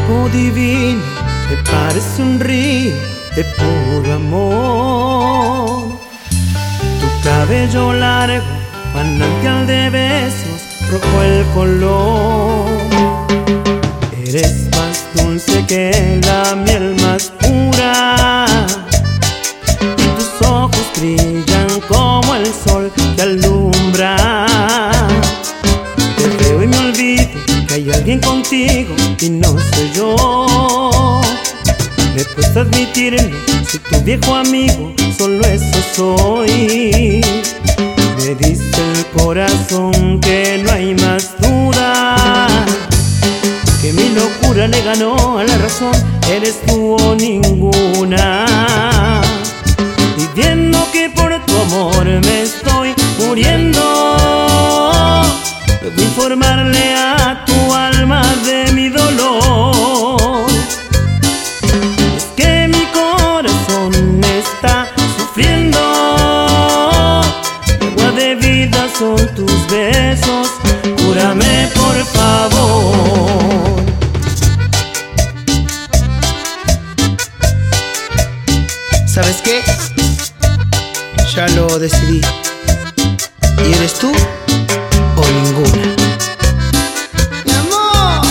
algo divino, me parece un río de puro amor. Tu cabello largo, manantial de besos, rojo el color. Eres más dulce que la miel más pura, y tus ojos brillan como el sol que alumbra. Te veo y me olvido que hay alguien contigo y no soy yo. Me cuesta admitirlo, soy tu viejo amigo, solo eso soy. Me dice el corazón que no hay más duda, que mi locura le ganó a la razón. Eres tú o ninguna, pidiendo que por tu amor me estoy muriendo. Debo informarle a tu alma de mi dolor. Es que mi corazón está sufriendo. Mi agua de vida son tus besos, cúrame por favor. ¿Sabes qué? Ya lo decidí. ¿Y eres tú o ninguna? ¡Mi amor!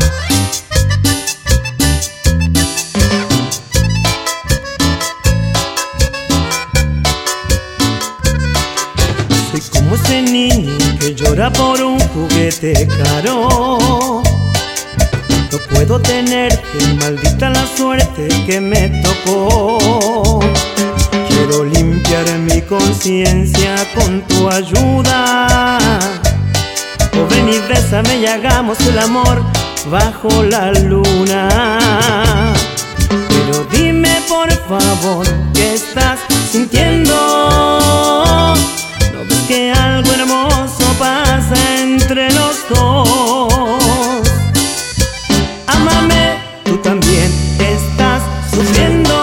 Soy como ese niño que llora por un juguete caro. No puedo tenerte, maldita la suerte que me tocó. Quiero limpiar mi conciencia con tu ayuda. Oh, ven y bésame y hagamos el amor bajo la luna. Pero dime por favor, ¿qué estás sintiendo? ¿No ves que algo hermoso pasa entre los dos? Ámame, tú también estás sufriendo.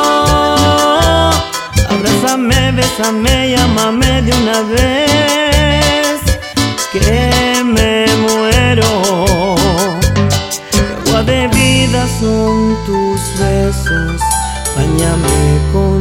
Abrázame, bésame y ámame de una vez, que me muero. Mi agua de vida son tus besos, báñame con